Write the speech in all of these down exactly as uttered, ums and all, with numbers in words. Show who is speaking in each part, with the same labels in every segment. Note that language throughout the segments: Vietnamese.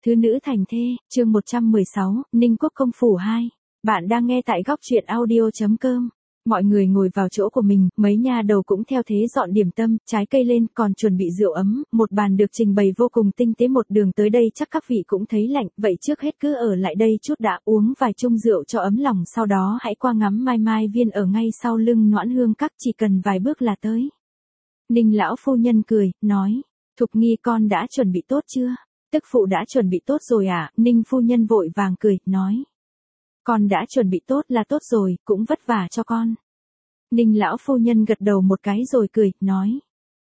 Speaker 1: Thứ nữ thành thê, chương một trăm mười sáu, Ninh Quốc công phủ hai. Bạn đang nghe tại góc truyện audio chấm com. Mọi người ngồi vào chỗ của mình, mấy nha đầu cũng theo thế dọn điểm tâm, trái cây lên, còn chuẩn bị rượu ấm, một bàn được trình bày vô cùng tinh tế. Một đường tới đây chắc các vị cũng thấy lạnh, vậy trước hết cứ ở lại đây chút đã, uống vài chung rượu cho ấm lòng, sau đó hãy qua ngắm Mai Mai Viên ở ngay sau lưng Noãn Hương Các, chỉ cần vài bước là tới. Ninh lão phu nhân cười, nói, Thục Nghi con đã chuẩn bị tốt chưa? Tức phụ đã chuẩn bị tốt rồi à? Ninh phu nhân vội vàng cười, nói. Con đã chuẩn bị tốt là tốt rồi, cũng vất vả cho con. Ninh lão phu nhân gật đầu một cái rồi cười, nói.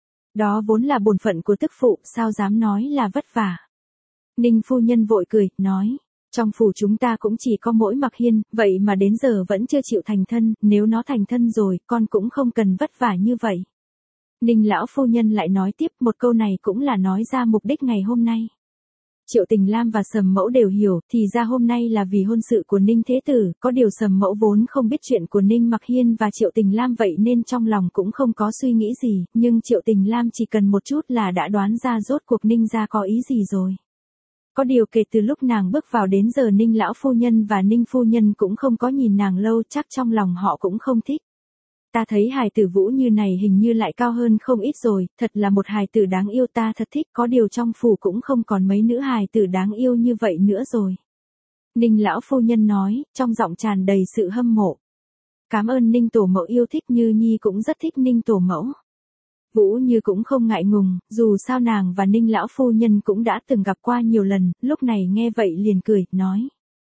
Speaker 1: Đó vốn là bổn phận của tức phụ, sao dám nói là vất vả. Ninh phu nhân vội cười, nói. Trong phủ chúng ta cũng chỉ có mỗi Mặc Hiên, vậy mà đến giờ vẫn chưa chịu thành thân, nếu nó thành thân rồi, con cũng không cần vất vả như vậy. Ninh lão phu nhân lại nói tiếp, một câu này cũng là nói ra mục đích ngày hôm nay. Triệu Tình Lam và Sầm Mẫu đều hiểu, thì ra hôm nay là vì hôn sự của Ninh Thế Tử, có điều Sầm Mẫu vốn không biết chuyện của Ninh Mặc Hiên và Triệu Tình Lam vậy nên trong lòng cũng không có suy nghĩ gì, nhưng Triệu Tình Lam chỉ cần một chút là đã đoán ra rốt cuộc Ninh gia có ý gì rồi. Có điều kể từ lúc nàng bước vào đến giờ Ninh lão phu nhân và Ninh phu nhân cũng không có nhìn nàng lâu, chắc trong lòng họ cũng không thích. Ta thấy hài tử Vũ Như này hình như lại cao hơn không ít rồi, thật là một hài tử đáng yêu, ta thật thích, có điều trong phủ cũng không còn mấy nữ hài tử đáng yêu như vậy nữa rồi. Ninh lão phu nhân nói, trong giọng tràn đầy sự hâm mộ. Cảm ơn Ninh tổ mẫu yêu thích, Như Nhi cũng rất thích Ninh tổ mẫu. Vũ Như cũng không ngại ngùng, dù sao nàng và Ninh lão phu nhân cũng đã từng gặp qua nhiều lần, lúc này nghe vậy liền cười, nói.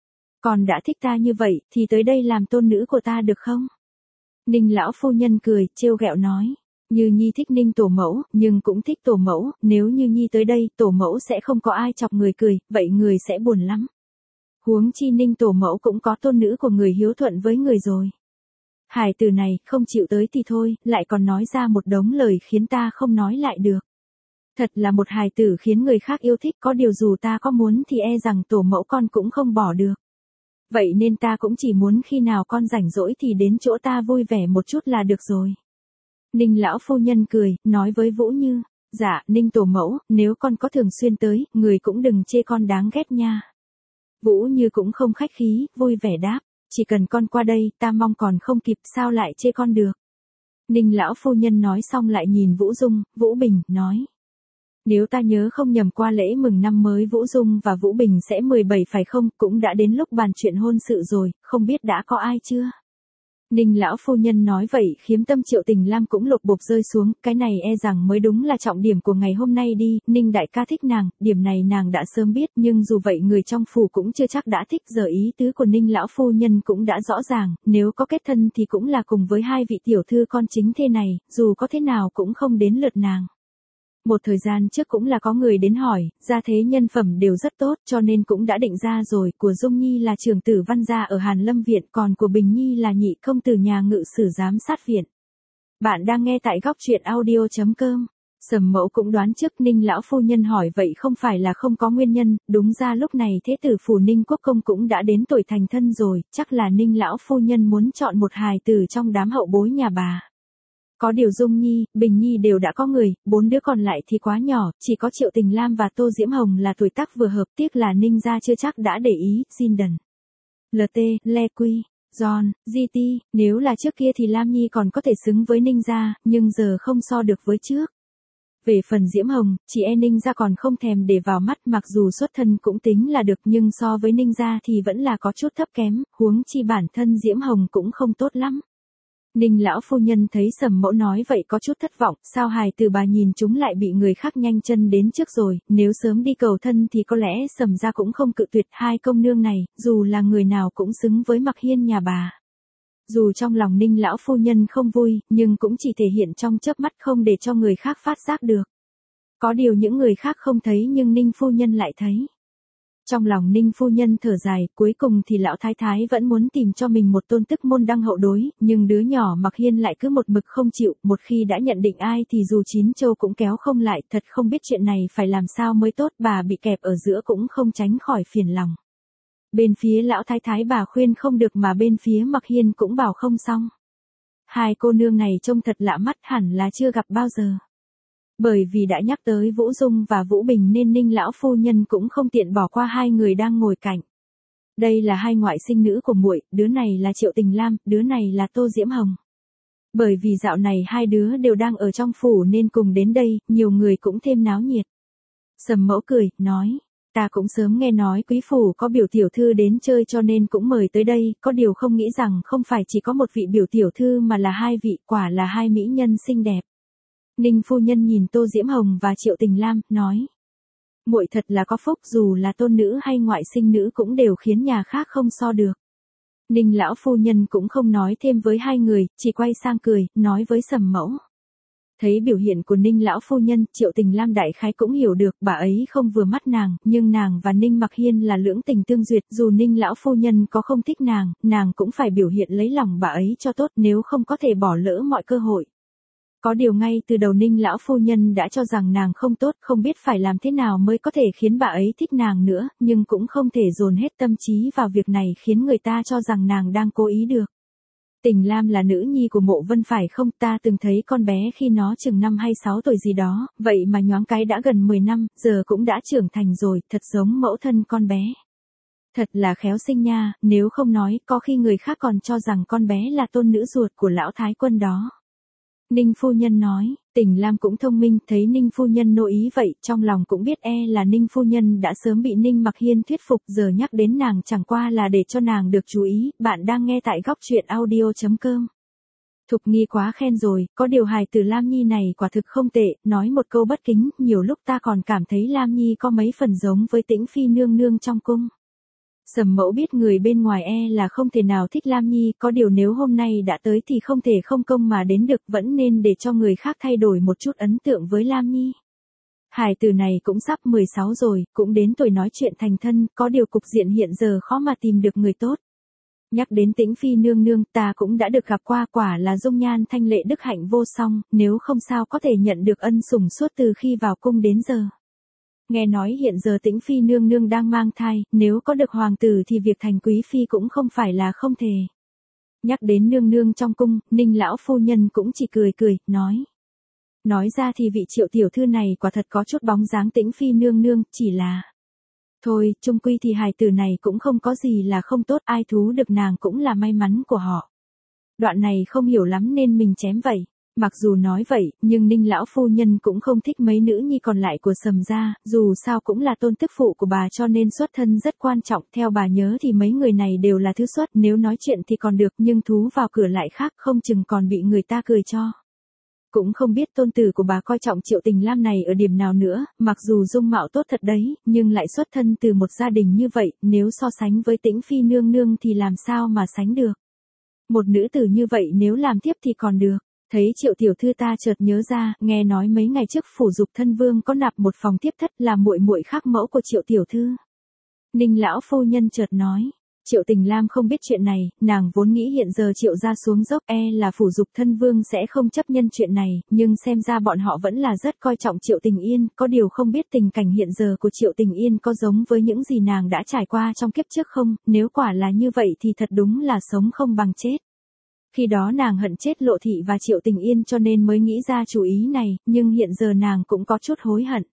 Speaker 1: Còn đã thích ta như vậy, thì tới đây làm tôn nữ của ta được không? Ninh lão phu nhân cười, trêu ghẹo nói, Như Nhi thích Ninh tổ mẫu, nhưng cũng thích tổ mẫu, nếu Như Nhi tới đây, tổ mẫu sẽ không có ai chọc người cười, vậy người sẽ buồn lắm. Huống chi Ninh tổ mẫu cũng có tôn nữ của người hiếu thuận với người rồi. Hài tử này, không chịu tới thì thôi, lại còn nói ra một đống lời khiến ta không nói lại được. Thật là một hài tử khiến người khác yêu thích, có điều dù ta có muốn thì e rằng tổ mẫu con cũng không bỏ được. Vậy nên ta cũng chỉ muốn khi nào con rảnh rỗi thì đến chỗ ta vui vẻ một chút là được rồi. Ninh lão phu nhân cười, nói với Vũ Như, dạ, Ninh tổ mẫu, nếu con có thường xuyên tới, người cũng đừng chê con đáng ghét nha. Vũ Như cũng không khách khí, vui vẻ đáp, chỉ cần con qua đây, ta mong còn không kịp, sao lại chê con được. Ninh lão phu nhân nói xong lại nhìn Vũ Dung, Vũ Bình, nói. Nếu ta nhớ không nhầm qua lễ mừng năm mới Vũ Dung và Vũ Bình sẽ mười bảy phải không, cũng đã đến lúc bàn chuyện hôn sự rồi, không biết đã có ai chưa? Ninh lão phu nhân nói vậy khiếm tâm Triệu Tình Lam cũng lột bột rơi xuống, cái này e rằng mới đúng là trọng điểm của ngày hôm nay đi, Ninh đại ca thích nàng, điểm này nàng đã sớm biết, nhưng dù vậy người trong phủ cũng chưa chắc đã thích, giờ ý tứ của Ninh lão phu nhân cũng đã rõ ràng, nếu có kết thân thì cũng là cùng với hai vị tiểu thư con chính thê này, dù có thế nào cũng không đến lượt nàng. Một thời gian trước cũng là có người đến hỏi, gia thế nhân phẩm đều rất tốt cho nên cũng đã định ra rồi, của Dung Nhi là trưởng tử văn gia ở Hàn Lâm Viện, còn của Bình Nhi là nhị công tử nhà ngự sử giám sát viện. Bạn đang nghe tại góc truyện audio chấm com. Sầm Mẫu cũng đoán trước, Ninh lão phu nhân hỏi vậy không phải là không có nguyên nhân, đúng ra lúc này thế tử phủ Ninh Quốc công cũng đã đến tuổi thành thân rồi, chắc là Ninh lão phu nhân muốn chọn một hài tử trong đám hậu bối nhà bà. Có điều Dung Nhi, Bình Nhi đều đã có người, bốn đứa còn lại thì quá nhỏ, chỉ có Triệu Tình Lam và Tô Diễm Hồng là tuổi tác vừa hợp, tiếc là Ninh gia chưa chắc đã để ý, Jinden, lờ tê, Le Quy, John, giê tê, nếu là trước kia thì Lam Nhi còn có thể xứng với Ninh gia, nhưng giờ không so được với trước. Về phần Diễm Hồng, chị e Ninh gia còn không thèm để vào mắt, mặc dù xuất thân cũng tính là được nhưng so với Ninh gia thì vẫn là có chút thấp kém, huống chi bản thân Diễm Hồng cũng không tốt lắm. Ninh lão phu nhân thấy Sầm Mẫu nói vậy có chút thất vọng, sao hài từ bà nhìn chúng lại bị người khác nhanh chân đến trước rồi, nếu sớm đi cầu thân thì có lẽ Sầm gia cũng không cự tuyệt, hai công nương này, dù là người nào cũng xứng với Mặc Hiên nhà bà. Dù trong lòng Ninh lão phu nhân không vui, nhưng cũng chỉ thể hiện trong chớp mắt không để cho người khác phát giác được. Có điều những người khác không thấy nhưng Ninh phu nhân lại thấy. Trong lòng Ninh phu nhân thở dài, cuối cùng thì lão thái thái vẫn muốn tìm cho mình một tôn tức môn đăng hậu đối, nhưng đứa nhỏ Mặc Hiên lại cứ một mực không chịu, một khi đã nhận định ai thì dù chín châu cũng kéo không lại, thật không biết chuyện này phải làm sao mới tốt, bà bị kẹp ở giữa cũng không tránh khỏi phiền lòng. Bên phía lão thái thái bà khuyên không được mà bên phía Mặc Hiên cũng bảo không xong. Hai cô nương này trông thật lạ mắt, hẳn là chưa gặp bao giờ. Bởi vì đã nhắc tới Vũ Dung và Vũ Bình nên Ninh lão phu nhân cũng không tiện bỏ qua hai người đang ngồi cạnh. Đây là hai ngoại sinh nữ của muội, đứa này là Triệu Tình Lam, đứa này là Tô Diễm Hồng. Bởi vì dạo này hai đứa đều đang ở trong phủ nên cùng đến đây, nhiều người cũng thêm náo nhiệt. Sầm Mẫu cười, nói, ta cũng sớm nghe nói quý phủ có biểu tiểu thư đến chơi cho nên cũng mời tới đây, có điều không nghĩ rằng không phải chỉ có một vị biểu tiểu thư mà là hai vị, quả là hai mỹ nhân xinh đẹp. Ninh phu nhân nhìn Tô Diễm Hồng và Triệu Tình Lam, nói, muội thật là có phúc, dù là tôn nữ hay ngoại sinh nữ cũng đều khiến nhà khác không so được. Ninh lão phu nhân cũng không nói thêm với hai người, chỉ quay sang cười, nói với Sầm Mẫu. Thấy biểu hiện của Ninh lão phu nhân, Triệu Tình Lam đại khái cũng hiểu được, bà ấy không vừa mắt nàng, nhưng nàng và Ninh Mặc Hiên là lưỡng tình tương duyệt, dù Ninh lão phu nhân có không thích nàng, nàng cũng phải biểu hiện lấy lòng bà ấy cho tốt, nếu không có thể bỏ lỡ mọi cơ hội. Có điều ngay từ đầu Ninh lão phu nhân đã cho rằng nàng không tốt, không biết phải làm thế nào mới có thể khiến bà ấy thích nàng nữa, nhưng cũng không thể dồn hết tâm trí vào việc này khiến người ta cho rằng nàng đang cố ý được. Tình Lam là nữ nhi của Mộ Vân phải không, ta từng thấy con bé khi nó chừng năm hay sáu tuổi gì đó, vậy mà nhoáng cái đã gần mười năm, giờ cũng đã trưởng thành rồi, thật giống mẫu thân con bé. Thật là khéo sinh nha, nếu không nói, có khi người khác còn cho rằng con bé là tôn nữ ruột của lão thái quân đó. Ninh phu nhân nói, Tình Lam cũng thông minh, thấy Ninh phu nhân nô ý vậy, trong lòng cũng biết e là Ninh phu nhân đã sớm bị Ninh Mặc Hiên thuyết phục, giờ nhắc đến nàng chẳng qua là để cho nàng được chú ý. Bạn đang nghe tại góc truyện audio chấm com. Thục Nghi quá khen rồi, có điều hài từ Lam Nhi này quả thực không tệ, nói một câu bất kính, nhiều lúc ta còn cảm thấy Lam Nhi có mấy phần giống với Tĩnh Phi nương nương trong cung. Sầm Mẫu biết người bên ngoài e là không thể nào thích Lam Nhi, có điều nếu hôm nay đã tới thì không thể không công mà đến được, vẫn nên để cho người khác thay đổi một chút ấn tượng với Lam Nhi. Hài tử này cũng sắp mười sáu rồi, cũng đến tuổi nói chuyện thành thân, có điều cục diện hiện giờ khó mà tìm được người tốt. Nhắc đến Tĩnh Phi nương nương, ta cũng đã được gặp qua, quả là dung nhan thanh lệ đức hạnh vô song, nếu không sao có thể nhận được ân sủng suốt từ khi vào cung đến giờ. Nghe nói hiện giờ Tĩnh Phi nương nương đang mang thai, nếu có được hoàng tử thì việc thành quý phi cũng không phải là không thể. Nhắc đến nương nương trong cung, Ninh lão phu nhân cũng chỉ cười cười, nói. Nói ra thì vị Triệu tiểu thư này quả thật có chút bóng dáng Tĩnh Phi nương nương, chỉ là... Thôi, chung quy thì hài tử này cũng không có gì là không tốt, ai thú được nàng cũng là may mắn của họ. Đoạn này không hiểu lắm nên mình chém vậy. Mặc dù nói vậy, nhưng Ninh lão phu nhân cũng không thích mấy nữ nhi còn lại của Sầm gia, dù sao cũng là tôn tức phụ của bà cho nên xuất thân rất quan trọng, theo bà nhớ thì mấy người này đều là thứ xuất, nếu nói chuyện thì còn được, nhưng thú vào cửa lại khác, không chừng còn bị người ta cười cho. Cũng không biết tôn tử của bà coi trọng Triệu Tình Lam này ở điểm nào nữa, mặc dù dung mạo tốt thật đấy, nhưng lại xuất thân từ một gia đình như vậy, nếu so sánh với Tĩnh Phi nương nương thì làm sao mà sánh được. Một nữ tử như vậy nếu làm tiếp thì còn được. Thấy Triệu tiểu thư ta chợt nhớ ra, nghe nói mấy ngày trước phủ Dục thân vương có nạp một phòng tiếp thất là muội muội khác mẫu của Triệu tiểu thư. Ninh lão phu nhân chợt nói, Triệu Tình Lam không biết chuyện này, nàng vốn nghĩ hiện giờ Triệu gia xuống dốc e là phủ Dục thân vương sẽ không chấp nhân chuyện này, nhưng xem ra bọn họ vẫn là rất coi trọng Triệu Tình Yên, có điều không biết tình cảnh hiện giờ của Triệu Tình Yên có giống với những gì nàng đã trải qua trong kiếp trước không, nếu quả là như vậy thì thật đúng là sống không bằng chết. Khi đó nàng hận chết Lộ Thị và Triệu Tình Yên cho nên mới nghĩ ra chủ ý này, nhưng hiện giờ nàng cũng có chút hối hận.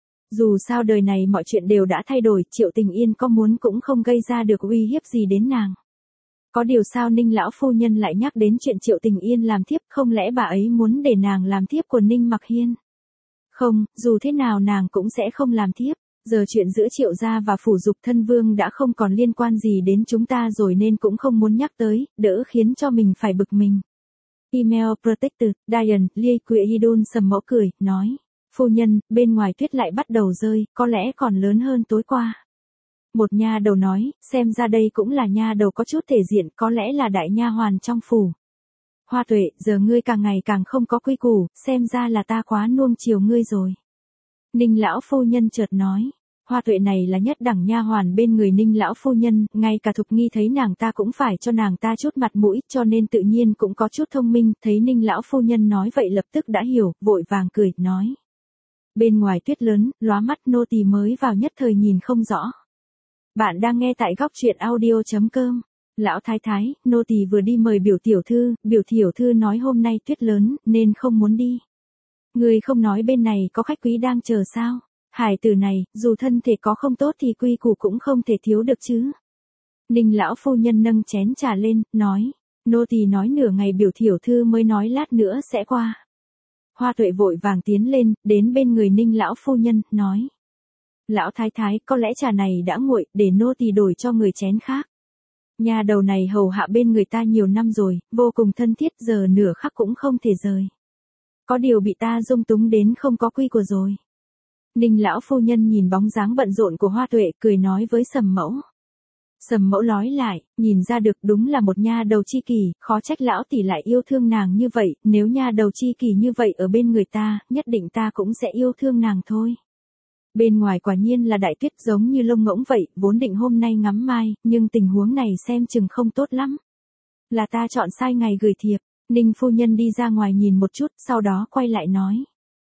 Speaker 1: Dù sao đời này mọi chuyện đều đã thay đổi, Triệu Tình Yên có muốn cũng không gây ra được uy hiếp gì đến nàng. Có điều sao Ninh lão phu nhân lại nhắc đến chuyện Triệu Tình Yên làm thiếp, không lẽ bà ấy muốn để nàng làm thiếp của Ninh Mặc Hiên? Không, dù thế nào nàng cũng sẽ không làm thiếp. Giờ chuyện giữa Triệu gia và phủ Dục thân vương đã không còn liên quan gì đến chúng ta rồi nên cũng không muốn nhắc tới, đỡ khiến cho mình phải bực mình. Email Protected, Diane, Lee Quệ Hidun Sầm Mẫu cười, nói. Phu nhân, bên ngoài tuyết lại bắt đầu rơi, có lẽ còn lớn hơn tối qua. Một nha đầu nói, xem ra đây cũng là nha đầu có chút thể diện, có lẽ là đại nha hoàn trong phủ. Hoa Tuệ, giờ ngươi càng ngày càng không có quy củ, xem ra là ta quá nuông chiều ngươi rồi. Ninh lão phu nhân chợt nói, Hoa Tuệ này là nhất đẳng nha hoàn bên người Ninh lão phu nhân, ngay cả Thục Nghi thấy nàng ta cũng phải cho nàng ta chút mặt mũi, cho nên tự nhiên cũng có chút thông minh, thấy Ninh lão phu nhân nói vậy lập tức đã hiểu, vội vàng cười, nói. Bên ngoài tuyết lớn, lóa mắt nô tỳ mới vào nhất thời nhìn không rõ. Bạn đang nghe tại góc truyện audio chấm com. Lão thái thái, nô tỳ vừa đi mời biểu tiểu thư, biểu tiểu thư nói hôm nay tuyết lớn, nên không muốn đi. Ngươi không nói bên này có khách quý đang chờ sao? Hải tử này, dù thân thể có không tốt thì quy củ cũng không thể thiếu được chứ. Ninh lão phu nhân nâng chén trà lên, nói. Nô tỳ nói nửa ngày biểu thiểu thư mới nói lát nữa sẽ qua. Hoa Tuệ vội vàng tiến lên, đến bên người Ninh lão phu nhân, nói. Lão thái thái, có lẽ trà này đã nguội, để nô tỳ đổi cho người chén khác. Nhà đầu này hầu hạ bên người ta nhiều năm rồi, vô cùng thân thiết, giờ nửa khắc cũng không thể rời. Có điều bị ta dung túng đến không có quy của rồi. Ninh lão phu nhân nhìn bóng dáng bận rộn của Hoa Tuệ, cười nói với Sầm mẫu. Sầm mẫu nói lại, nhìn ra được đúng là một nha đầu chi kỷ, khó trách lão tỷ lại yêu thương nàng như vậy, nếu nha đầu chi kỷ như vậy ở bên người ta, nhất định ta cũng sẽ yêu thương nàng thôi. Bên ngoài quả nhiên là đại tuyết giống như lông ngỗng vậy, vốn định hôm nay ngắm mai, nhưng tình huống này xem chừng không tốt lắm. Là ta chọn sai ngày gửi thiệp. Ninh phu nhân đi ra ngoài nhìn một chút, sau đó quay lại nói.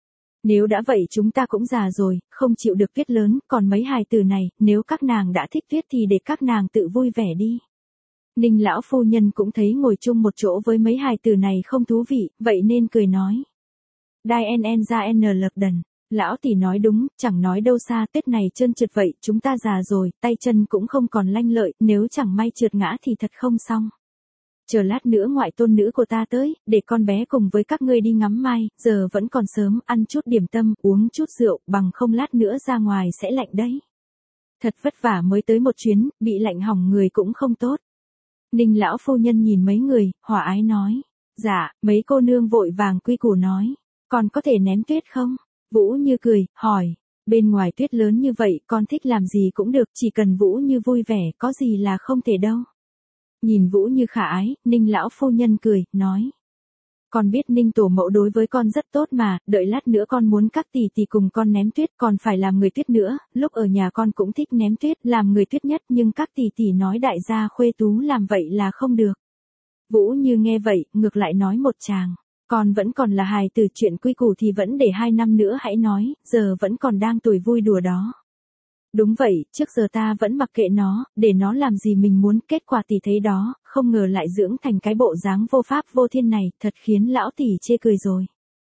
Speaker 1: Nếu đã vậy chúng ta cũng già rồi, không chịu được tuyết lớn, còn mấy hài tử này, nếu các nàng đã thích tuyết thì để các nàng tự vui vẻ đi. Ninh lão phu nhân cũng thấy ngồi chung một chỗ với mấy hài tử này không thú vị, vậy nên cười nói. Đai en en ra en lật đần. Lão tỷ nói đúng, chẳng nói đâu xa, tuyết này trơn trượt vậy, chúng ta già rồi, tay chân cũng không còn lanh lợi, nếu chẳng may trượt ngã thì thật không xong. Chờ lát nữa ngoại tôn nữ của ta tới, để con bé cùng với các ngươi đi ngắm mai, giờ vẫn còn sớm, ăn chút điểm tâm, uống chút rượu, bằng không lát nữa ra ngoài sẽ lạnh đấy. Thật vất vả mới tới một chuyến, bị lạnh hỏng người cũng không tốt. Ninh lão phu nhân nhìn mấy người, hòa ái nói. Dạ, mấy cô nương vội vàng quy củ nói. Còn có thể ném tuyết không? Vũ Như cười, hỏi. Bên ngoài tuyết lớn như vậy, con thích làm gì cũng được, chỉ cần Vũ Như vui vẻ, có gì là không thể đâu. Nhìn Vũ Như khả ái, Ninh lão phu nhân cười, nói. Con biết Ninh tổ mẫu đối với con rất tốt mà, đợi lát nữa con muốn các tỷ tỷ cùng con ném tuyết, còn phải làm người tuyết nữa, lúc ở nhà con cũng thích ném tuyết, làm người tuyết nhất, nhưng các tỷ tỷ nói đại gia khuê tú làm vậy là không được. Vũ Như nghe vậy, ngược lại nói một tràng. Con vẫn còn là hài tử, chuyện quy củ thì vẫn để hai năm nữa hãy nói, giờ vẫn còn đang tuổi vui đùa đó. Đúng vậy, trước giờ ta vẫn mặc kệ nó, để nó làm gì mình muốn, kết quả tỷ thấy đó, không ngờ lại dưỡng thành cái bộ dáng vô pháp vô thiên này, thật khiến lão tỷ chê cười rồi.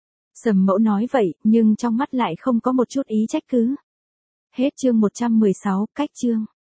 Speaker 1: Sầm mẫu nói vậy, nhưng trong mắt lại không có một chút ý trách cứ. Hết chương một trăm mười sáu, cách chương.